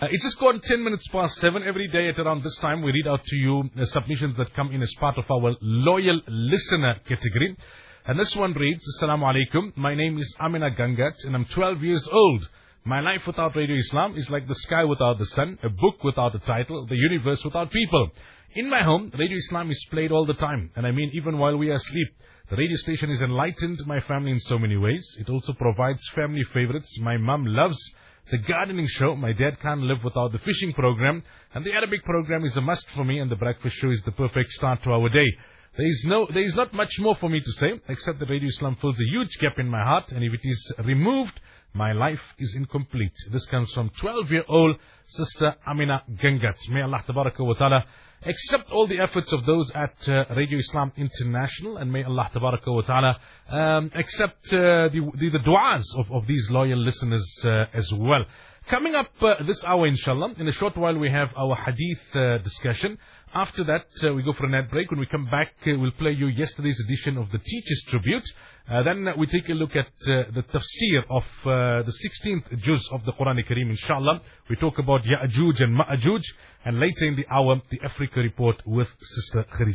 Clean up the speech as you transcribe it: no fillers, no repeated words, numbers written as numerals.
It's just gone 10 minutes past 7. Every day at around this time, we read out to you the submissions that come in as part of our loyal listener category. And this one reads, Assalamu alaikum. My name is Amina Gangat and I'm 12 years old. My life without Radio Islam is like the sky without the sun, a book without a title, the universe without people. In my home, Radio Islam is played all the time. And I mean, even while we are asleep. The radio station has enlightened my family in so many ways. It also provides family favorites. My mum loves the gardening show. My dad can't live without the fishing program. And the Arabic program is a must for me. And the breakfast show is the perfect start to our day. There is not much more for me to say, except that Radio Islam fills a huge gap in my heart. And if it is removed, my life is incomplete. This comes from 12-year-old Sister Amina Gangat. May Allah Tabaraka wa Ta'ala accept all the efforts of those at Radio Islam International, and may Allah Tabaraka wa Ta'ala accept the du'as of these loyal listeners as well. Coming up this hour, inshallah, in a short while we have our hadith discussion. After that, we go for an ad break. When we come back, we'll play you yesterday's edition of the Teacher's Tribute. Then we take a look at the tafsir of the 16th juz of the Quran Kareem, inshallah. We talk about Ya'juj and Ma'juj. And later in the hour, the Africa Report with Sister Khadija.